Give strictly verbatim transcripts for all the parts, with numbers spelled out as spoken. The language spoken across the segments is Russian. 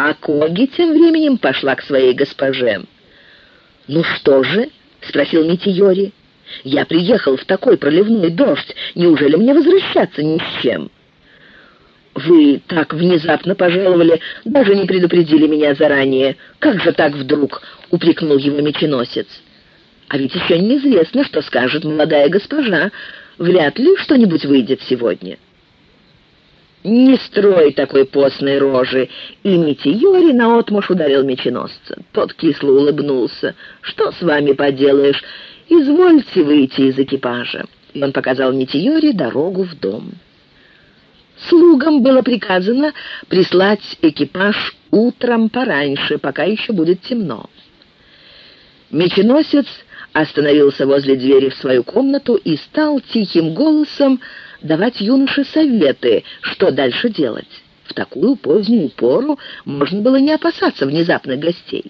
А Коги тем временем пошла к своей госпоже. «Ну что же?» — спросил Митийори. «Я приехал в такой проливной дождь. Неужели мне возвращаться ни с чем?» «Вы так внезапно пожаловали, даже не предупредили меня заранее. Как же так вдруг?» — упрекнул его меченосец. «А ведь еще неизвестно, что скажет молодая госпожа. Вряд ли что-нибудь выйдет сегодня». «Не строй такой постной рожи!» И Митийори наотмашь ударил меченосца. Тот кисло улыбнулся. «Что с вами поделаешь? Извольте выйти из экипажа». И он показал Митийори дорогу в дом. Слугам было приказано прислать экипаж утром пораньше, пока еще будет темно. Меченосец остановился возле двери в свою комнату и стал тихим голосом давать юноше советы, что дальше делать. В такую позднюю пору можно было не опасаться внезапных гостей.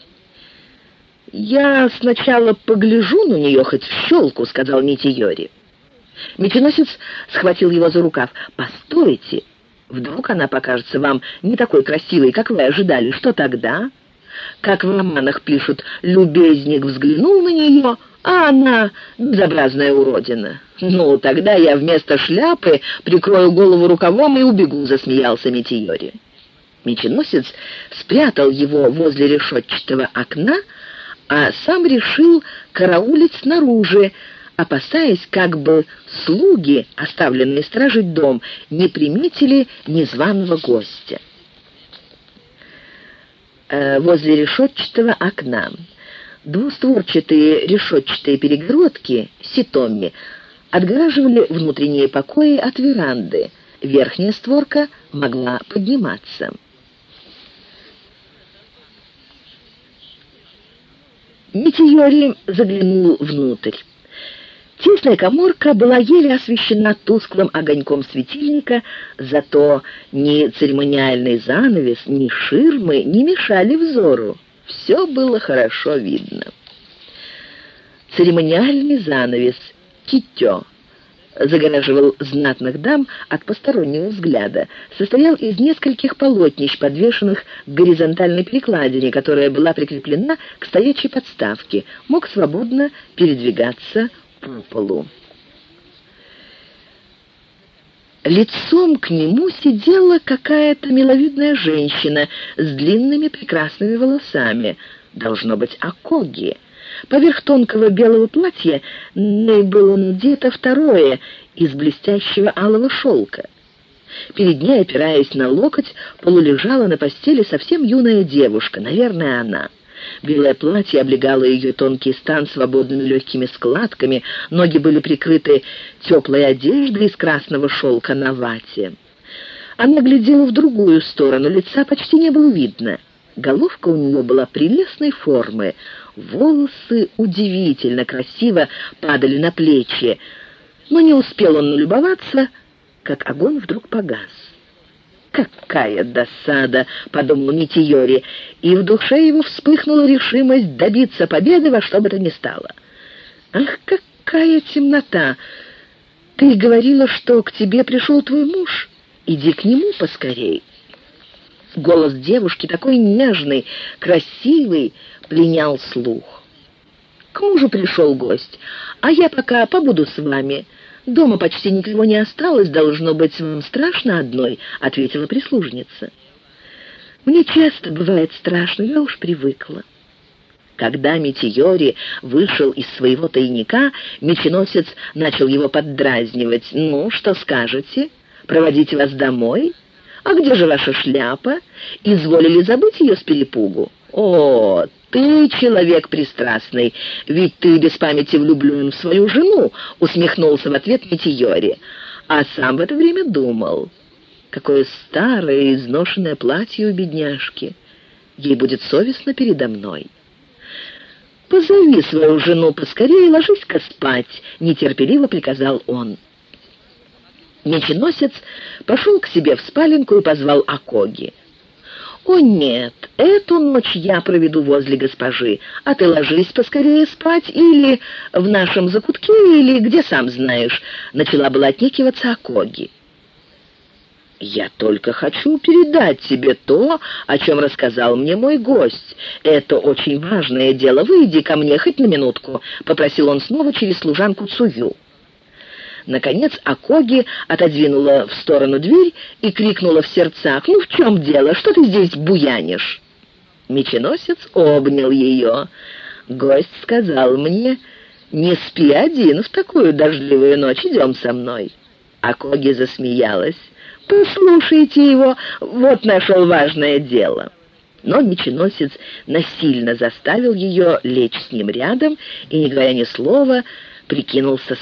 «Я сначала погляжу на нее хоть в щелку», — сказал Митийори. Меченосец схватил его за рукав. «Постойте! Вдруг она покажется вам не такой красивой, как вы ожидали. Что тогда? Как в романах пишут, любезник взглянул на нее, а она безобразная уродина. Ну, тогда я вместо шляпы прикрою голову рукавом и убегу», — засмеялся Митийори. Меченосец спрятал его возле решетчатого окна, а сам решил караулить снаружи, опасаясь, как бы слуги, оставленные сторожить дом, не приметили незваного гостя. Э, возле решетчатого окна двустворчатые решетчатые перегородки ситомми отгораживали внутренние покои от веранды. Верхняя створка могла подниматься. Митийори заглянул внутрь. Тесная каморка была еле освещена тусклым огоньком светильника, зато ни церемониальный занавес, ни ширмы не мешали взору. Все было хорошо видно. Церемониальный занавес китё загораживал знатных дам от постороннего взгляда, состоял из нескольких полотнищ, подвешенных к горизонтальной перекладине, которая была прикреплена к стоячей подставке, мог свободно передвигаться по полу. Лицом к нему сидела какая-то миловидная женщина с длинными прекрасными волосами, должно быть, Акоги. Поверх тонкого белого платья на ней было надето второе из блестящего алого шелка. Перед ней, опираясь на локоть, полулежала на постели совсем юная девушка, наверное, она. Белое платье облегало ее тонкий стан свободными легкими складками, ноги были прикрыты теплой одеждой из красного шелка на вате. Она глядела в другую сторону, лица почти не было видно. Головка у нее была прелестной формы, волосы удивительно красиво падали на плечи, но не успел он налюбоваться, как огонь вдруг погас. «Какая досада!» — подумал Митийори, и в душе его вспыхнула решимость добиться победы во что бы то ни стало. «Ах, какая темнота! Ты говорила, что к тебе пришел твой муж? Иди к нему поскорей!» Голос девушки, такой нежный, красивый, пленял слух. «К мужу пришел гость, а я пока побуду с вами. Дома почти никого не осталось, должно быть, вам страшно одной», — ответила прислужница. «Мне часто бывает страшно, я уж привыкла». Когда Митийори вышел из своего тайника, меченосец начал его поддразнивать. «Ну, что скажете? Проводить вас домой? А где же ваша шляпа? Изволили забыть ее с перепугу? О, ты человек пристрастный, ведь ты без памяти влюблен в свою жену», — усмехнулся в ответ Митийори. А сам в это время думал: какое старое и изношенное платье у бедняжки. Ей будет совестно передо мной. «Позови свою жену поскорее и ложись-ка спать», — нетерпеливо приказал он. Меченосец пошел к себе в спаленку и позвал Акоги. «О нет, эту ночь я проведу возле госпожи, а ты ложись поскорее спать или в нашем закутке, или где сам знаешь», — начала была отнекиваться Акоги. «Я только хочу передать тебе то, о чем рассказал мне мой гость. Это очень важное дело. Выйди ко мне хоть на минутку», — попросил он снова через служанку Цую. Наконец Акоги отодвинула в сторону дверь и крикнула в сердцах: «Ну в чем дело? Что ты здесь буянишь?» Меченосец обнял ее. «Гость сказал мне: не спи один в такую дождливую ночь, идем со мной». Акоги засмеялась. «Послушайте его, вот нашел важное дело». Но меченосец насильно заставил ее лечь с ним рядом и, не говоря ни слова, прикинулся